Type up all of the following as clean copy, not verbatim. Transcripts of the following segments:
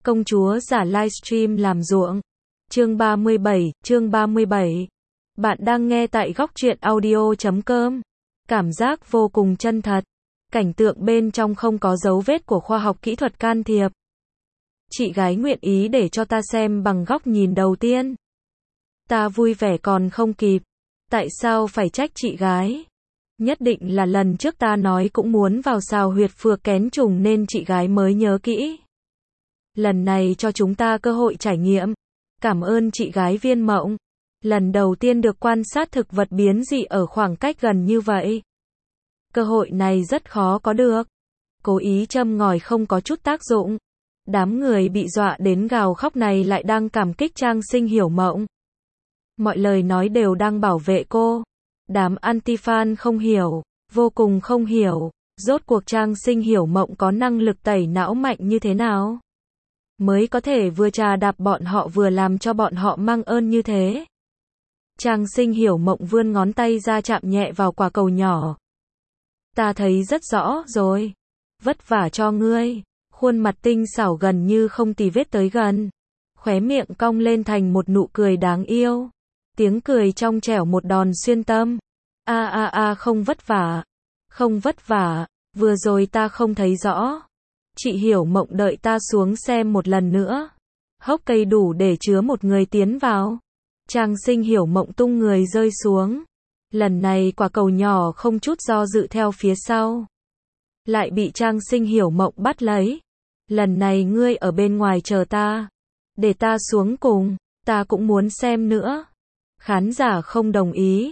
Công chúa giả livestream làm ruộng. Chương 37. Bạn đang nghe tại góc truyện audio.com. Cảm giác vô cùng chân thật. Cảnh tượng bên trong không có dấu vết của khoa học kỹ thuật can thiệp. Chị gái nguyện ý để cho ta xem bằng góc nhìn đầu tiên. Ta vui vẻ còn không kịp. Tại sao phải trách chị gái? Nhất định là lần trước ta nói cũng muốn vào xào huyệt phược kén trùng nên chị gái mới nhớ kỹ. Lần này cho chúng ta cơ hội trải nghiệm. Cảm ơn chị gái Viên Mộng. Lần đầu tiên được quan sát thực vật biến dị ở khoảng cách gần như vậy. Cơ hội này rất khó có được. Cố ý châm ngòi không có chút tác dụng. Đám người bị dọa đến gào khóc này lại đang cảm kích Trang Sinh Hiểu Mộng. Mọi lời nói đều đang bảo vệ cô. Đám anti-fan không hiểu, vô cùng không hiểu, rốt cuộc Trang Sinh Hiểu Mộng có năng lực tẩy não mạnh như thế nào? Mới có thể vừa trà đạp bọn họ vừa làm cho bọn họ mang ơn như thế. Trang Sinh Hiểu Mộng vươn ngón tay ra chạm nhẹ vào quả cầu nhỏ. Ta thấy rất rõ rồi. Vất vả cho ngươi. Khuôn mặt tinh xảo gần như không tì vết tới gần. Khóe miệng cong lên thành một nụ cười đáng yêu. Tiếng cười trong trẻo một đòn xuyên tâm. Không vất vả. Không vất vả. Vừa rồi ta không thấy rõ. Chị Hiểu Mộng đợi ta xuống xem một lần nữa. Hốc cây đủ để chứa một người tiến vào. Trang Sinh Hiểu Mộng tung người rơi xuống. Lần này quả cầu nhỏ không chút do dự theo phía sau. Lại bị Trang Sinh Hiểu Mộng bắt lấy. Lần này ngươi ở bên ngoài chờ ta. Để ta xuống cùng. Ta cũng muốn xem nữa. Khán giả không đồng ý.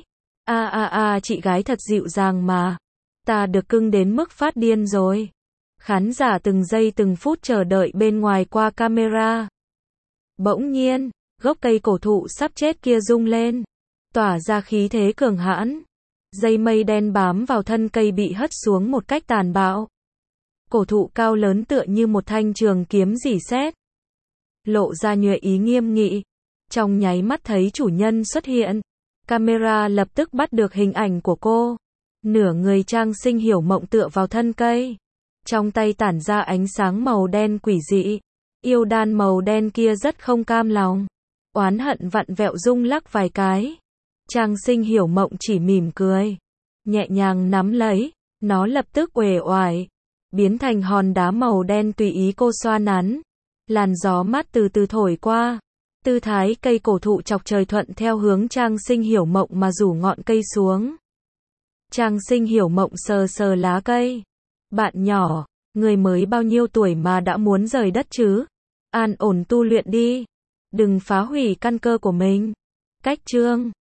Chị gái thật dịu dàng mà. Ta được cưng đến mức phát điên rồi. Khán giả từng giây từng phút chờ đợi bên ngoài qua camera. Bỗng nhiên, gốc cây cổ thụ sắp chết kia rung lên. Tỏa ra khí thế cường hãn. Dây mây đen bám vào thân cây bị hất xuống một cách tàn bạo. Cổ thụ cao lớn tựa như một thanh trường kiếm rỉ sét. Lộ ra nhuệ ý nghiêm nghị. Trong nháy mắt thấy chủ nhân xuất hiện. Camera lập tức bắt được hình ảnh của cô. Nửa người Trang Sinh Hiểu Mộng tựa vào thân cây. Trong tay tản ra ánh sáng màu đen quỷ dị. Yêu đan màu đen kia rất không cam lòng. Oán hận vặn vẹo rung lắc vài cái. Trang Sinh Hiểu Mộng chỉ mỉm cười. Nhẹ nhàng nắm lấy. Nó lập tức uể oải. Biến thành hòn đá màu đen tùy ý cô xoa nắn. Làn gió mát từ từ thổi qua. Tư thái cây cổ thụ chọc trời thuận theo hướng Trang Sinh Hiểu Mộng mà rủ ngọn cây xuống. Trang Sinh Hiểu Mộng sờ sờ lá cây. Bạn nhỏ, người mới bao nhiêu tuổi mà đã muốn rời đất chứ? An ổn tu luyện đi. Đừng phá hủy căn cơ của mình. Cách chương